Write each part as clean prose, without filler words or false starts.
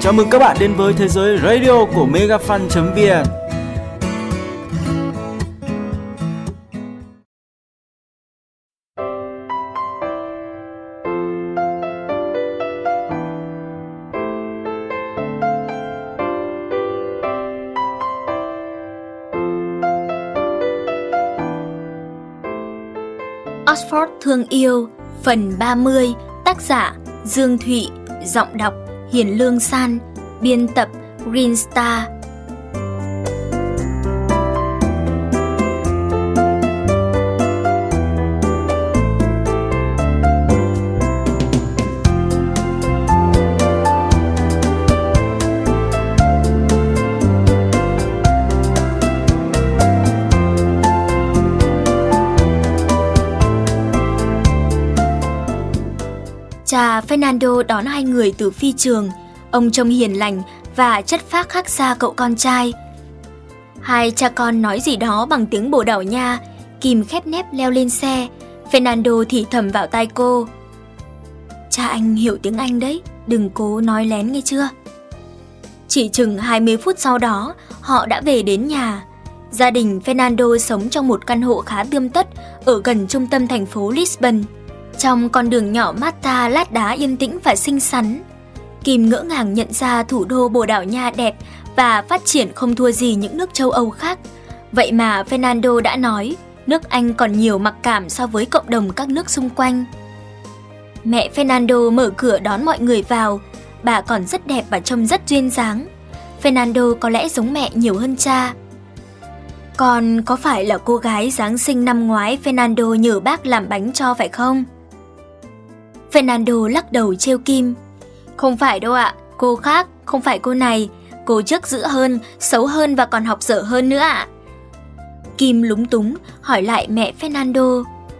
Chào mừng các bạn đến với thế giới radio của megafan.vn. Oxford thương yêu, phần 30, tác giả Dương Thụy, giọng đọc Hiền Lương San, biên tập Green Star. Cha Fernando đón hai người từ phi trường. Ông trông hiền lành và chất phác khác xa cậu con trai. Hai cha con nói gì đó bằng tiếng Bồ Đào Nha. Kim khép nép leo lên xe. Fernando thì thầm vào tai cô: "Cha anh hiểu tiếng Anh đấy, đừng cố nói lén nghe chưa?" Chỉ chừng 20 phút sau đó, họ đã về đến nhà. Gia đình Fernando sống trong một căn hộ khá tươm tất ở gần trung tâm thành phố Lisbon. Trong con đường nhỏ Mata lát đá yên tĩnh và xinh xắn, Kim ngỡ ngàng nhận ra thủ đô Bồ Đào Nha đẹp và phát triển không thua gì những nước châu Âu khác. Vậy mà Fernando đã nói, nước Anh còn nhiều mặc cảm so với cộng đồng các nước xung quanh. Mẹ Fernando mở cửa đón mọi người vào. Bà còn rất đẹp và trông rất duyên dáng. Fernando có lẽ giống mẹ nhiều hơn cha. Con có phải là cô gái Giáng sinh năm ngoái Fernando nhờ bác làm bánh cho phải không? Fernando lắc đầu trêu Kim. Không phải đâu ạ, cô khác, không phải cô này. Cô trước dữ hơn, xấu hơn và còn học dở hơn nữa ạ. Kim lúng túng hỏi lại mẹ Fernando.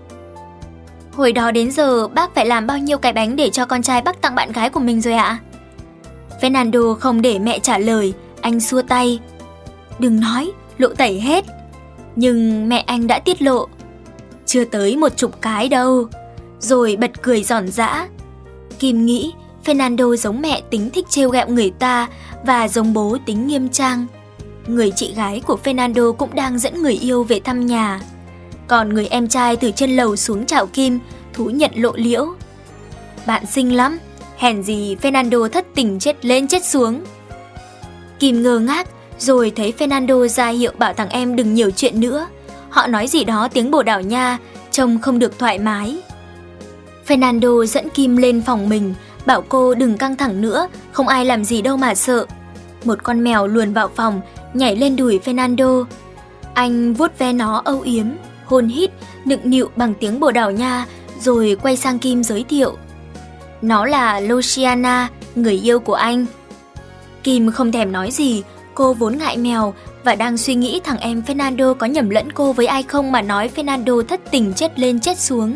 Hồi đó đến giờ bác phải làm bao nhiêu cái bánh để cho con trai bác tặng bạn gái của mình rồi ạ? Fernando không để mẹ trả lời, anh xua tay. Đừng nói, lộ tẩy hết. Nhưng mẹ anh đã tiết lộ. Chưa tới 10 cái đâu. Rồi bật cười giòn giã. Kim nghĩ Fernando giống mẹ tính thích trêu ghẹo người ta và giống bố tính nghiêm trang. Người chị gái của Fernando cũng đang dẫn người yêu về thăm nhà. Còn người em trai từ trên lầu xuống chào Kim, thú nhận lộ liễu. Bạn xinh lắm, hèn gì Fernando thất tình chết lên chết xuống. Kim ngơ ngác, rồi thấy Fernando ra hiệu bảo thằng em đừng nhiều chuyện nữa. Họ nói gì đó tiếng Bồ Đào Nha, trông không được thoải mái. Fernando dẫn Kim lên phòng mình, bảo cô đừng căng thẳng nữa, không ai làm gì đâu mà sợ. Một con mèo luồn vào phòng, nhảy lên đùi Fernando. Anh vuốt ve nó âu yếm, hôn hít, nựng nịu bằng tiếng Bồ Đào Nha, rồi quay sang Kim giới thiệu. Nó là Luciana, người yêu của anh. Kim không thèm nói gì, cô vốn ngại mèo và đang suy nghĩ thằng em Fernando có nhầm lẫn cô với ai không mà nói Fernando thất tình chết lên chết xuống.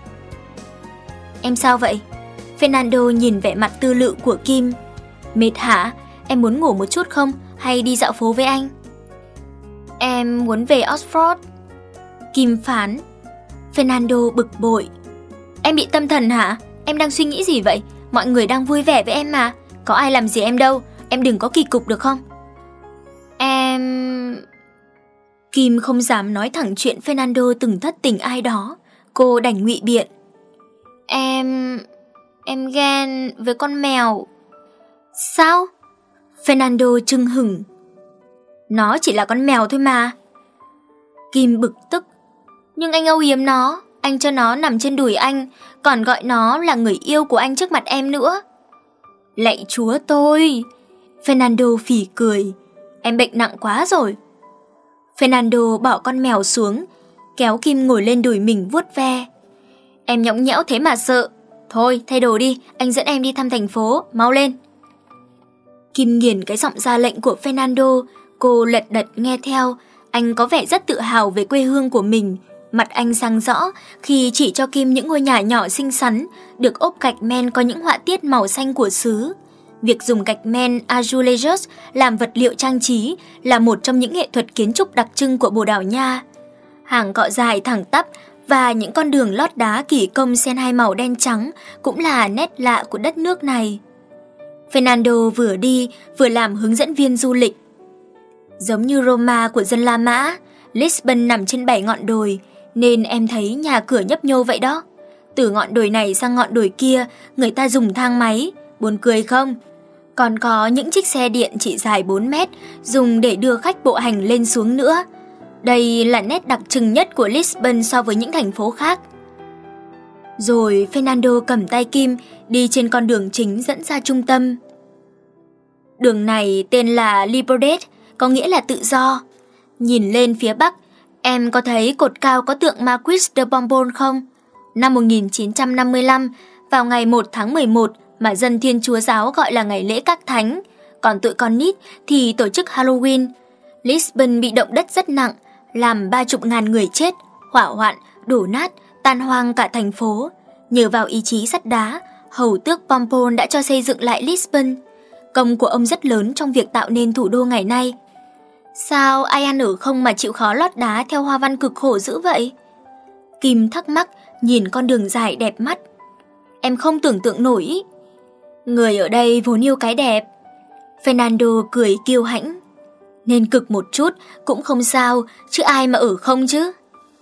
Em sao vậy? Fernando nhìn vẻ mặt tư lự của Kim. Mệt hả? Em muốn ngủ một chút không? Hay đi dạo phố với anh? Em muốn về Oxford. Kim phán. Fernando bực bội. Em bị tâm thần hả? Em đang suy nghĩ gì vậy? Mọi người đang vui vẻ với em mà. Có ai làm gì em đâu. Em đừng có kỳ cục được không? Kim không dám nói thẳng chuyện Fernando từng thất tình ai đó. Cô đành ngụy biện. Em ghen với con mèo. Sao? Fernando chưng hửng. Nó chỉ là con mèo thôi mà. Kim bực tức. Nhưng anh âu yếm nó, anh cho nó nằm trên đùi anh, còn gọi nó là người yêu của anh trước mặt em nữa. Lạy chúa tôi! Fernando phì cười. Em bệnh nặng quá rồi. Fernando bỏ con mèo xuống, kéo Kim ngồi lên đùi mình vuốt ve. Em nhõng nhẽo thế mà sợ. Thôi thay đồ đi, anh dẫn em đi thăm thành phố, mau lên. Kim nghiền cái giọng ra lệnh của Fernando. Cô lật đật nghe theo. Anh có vẻ rất tự hào về quê hương của mình. Mặt anh sáng rõ khi chỉ cho Kim những ngôi nhà nhỏ xinh xắn, được ốp gạch men có những họa tiết màu xanh của xứ. Việc dùng gạch men azulejos làm vật liệu trang trí là một trong những nghệ thuật kiến trúc đặc trưng của Bồ Đào Nha. Hàng cọ dài thẳng tắp và những con đường lót đá kỳ công xen hai màu đen trắng cũng là nét lạ của đất nước này. Fernando vừa đi vừa làm hướng dẫn viên du lịch. Giống như Roma của dân La Mã, Lisbon nằm trên 7 ngọn đồi, nên em thấy nhà cửa nhấp nhô vậy đó. Từ ngọn đồi này sang ngọn đồi kia, người ta dùng thang máy, buồn cười không? Còn có những chiếc xe điện chỉ dài 4 mét, dùng để đưa khách bộ hành lên xuống nữa. Đây là nét đặc trưng nhất của Lisbon so với những thành phố khác. Rồi Fernando cầm tay Kim đi trên con đường chính dẫn ra trung tâm. Đường này tên là Libertad, có nghĩa là tự do. Nhìn lên phía bắc, em có thấy cột cao có tượng Marquis de Bombón không? Năm 1955, vào ngày 1 tháng 11 mà dân Thiên Chúa giáo gọi là ngày lễ các thánh, còn tụi con nít thì tổ chức Halloween. Lisbon bị động đất rất nặng, làm 30.000 người chết, hỏa hoạn, đổ nát, tan hoang cả thành phố. Nhờ vào ý chí sắt đá, hầu tước Bombón đã cho xây dựng lại Lisbon. Công của ông rất lớn trong việc tạo nên thủ đô ngày nay. Sao ai ăn ở không mà chịu khó lót đá theo hoa văn cực khổ dữ vậy? Kim thắc mắc nhìn con đường dài đẹp mắt. Em không tưởng tượng nổi. Người ở đây vốn yêu cái đẹp. Fernando cười kiêu hãnh. Nên cực một chút cũng không sao, chứ ai mà ở không chứ.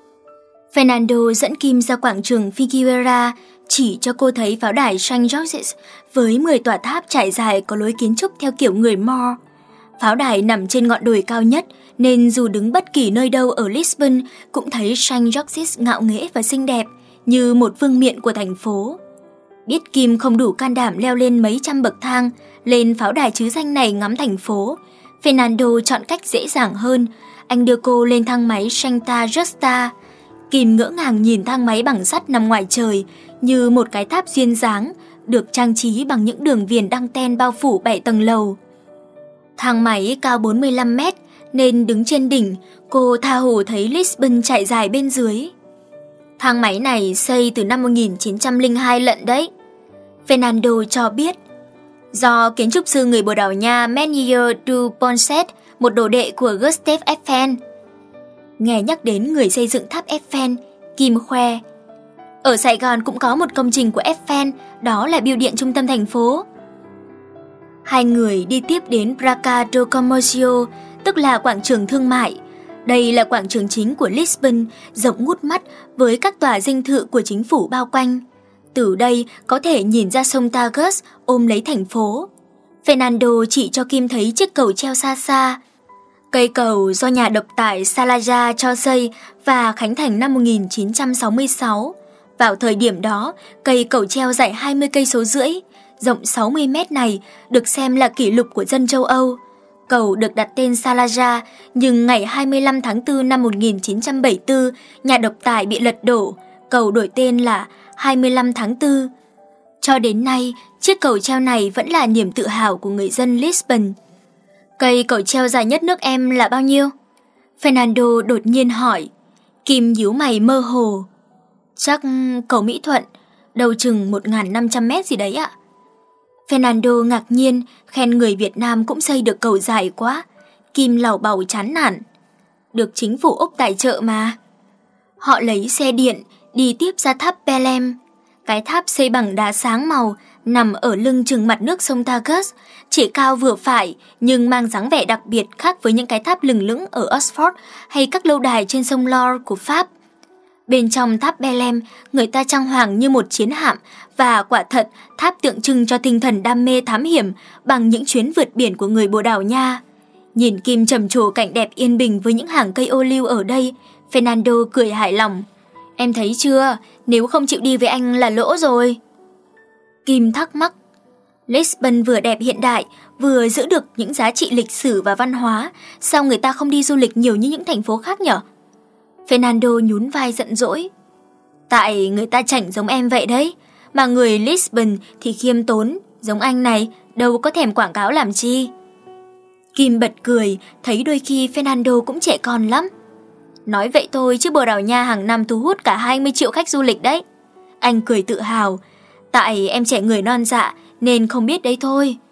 Fernando dẫn Kim ra quảng trường Figueira, chỉ cho cô thấy pháo đài Saint George's với 10 tòa tháp trải dài có lối kiến trúc theo kiểu người Moor. Pháo đài nằm trên ngọn đồi cao nhất, nên dù đứng bất kỳ nơi đâu ở Lisbon cũng thấy Saint George's ngạo nghễ và xinh đẹp, như một vương miện của thành phố. Biết Kim không đủ can đảm leo lên mấy trăm bậc thang lên pháo đài trứ danh này ngắm thành phố, Fernando chọn cách dễ dàng hơn. Anh đưa cô lên thang máy Santa Justa. Kim ngỡ ngàng nhìn thang máy bằng sắt nằm ngoài trời, như một cái tháp duyên dáng, được trang trí bằng những đường viền đăng ten bao phủ 7 tầng lầu. Thang máy cao 45 mét, nên đứng trên đỉnh, cô tha hồ thấy Lisbon chạy dài bên dưới. Thang máy này xây từ năm 1902 lận đấy. Fernando cho biết, do kiến trúc sư người Bồ Đào Nha Menier du Ponset, một đồ đệ của Gustave Eiffel. Nghe nhắc đến người xây dựng tháp Eiffel, Kim khoe. Ở Sài Gòn cũng có một công trình của Eiffel, đó là bưu điện trung tâm thành phố. Hai người đi tiếp đến Praça do Comércio, tức là quảng trường thương mại. Đây là quảng trường chính của Lisbon, rộng ngút mắt với các tòa dinh thự của chính phủ bao quanh. Từ đây có thể nhìn ra sông Tagus ôm lấy thành phố. Fernando chỉ cho Kim thấy chiếc cầu treo xa xa. Cây cầu do nhà độc tài Salazar cho xây và khánh thành năm 1966. Vào thời điểm đó, cây cầu treo dài 20 cây số rưỡi, rộng 60 mét này được xem là kỷ lục của dân châu Âu. Cầu được đặt tên Salazar, nhưng ngày 25 tháng 4 năm 1974, nhà độc tài bị lật đổ, cầu đổi tên là 25 tháng 4. Cho đến nay, chiếc cầu treo này vẫn là niềm tự hào của người dân Lisbon. Cây cầu treo dài nhất nước em là bao nhiêu? Fernando đột nhiên hỏi. Kim nhíu mày mơ hồ. Chắc cầu Mỹ Thuận, đầu chừng 1.500 mét gì đấy ạ. Fernando ngạc nhiên, khen người Việt Nam cũng xây được cầu dài quá. Kim lầu bầu chán nản. Được chính phủ Úc tài trợ mà. Họ lấy xe điện, đi tiếp ra tháp Belém. Cái tháp xây bằng đá sáng màu, nằm ở lưng chừng mặt nước sông Tagus, chỉ cao vừa phải nhưng mang dáng vẻ đặc biệt khác với những cái tháp lừng lững ở Oxford hay các lâu đài trên sông Loire của Pháp. Bên trong tháp Belém, người ta trang hoàng như một chiến hạm, và quả thật tháp tượng trưng cho tinh thần đam mê thám hiểm bằng những chuyến vượt biển của người Bồ Đào Nha. Nhìn Kim trầm trồ cảnh đẹp yên bình với những hàng cây ô liu ở đây, Fernando cười hài lòng. Em thấy chưa, nếu không chịu đi với anh là lỗ rồi. Kim thắc mắc. Lisbon vừa đẹp hiện đại, vừa giữ được những giá trị lịch sử và văn hóa, sao người ta không đi du lịch nhiều như những thành phố khác nhở? Fernando nhún vai giận dỗi. Tại người ta chảnh giống em vậy đấy, mà người Lisbon thì khiêm tốn, giống anh này, đâu có thèm quảng cáo làm chi. Kim bật cười, thấy đôi khi Fernando cũng trẻ con lắm. Nói vậy thôi chứ Bồ Đào Nha hàng năm thu hút cả 20 triệu khách du lịch đấy. Anh cười tự hào. Tại em trẻ người non dạ nên không biết đấy thôi.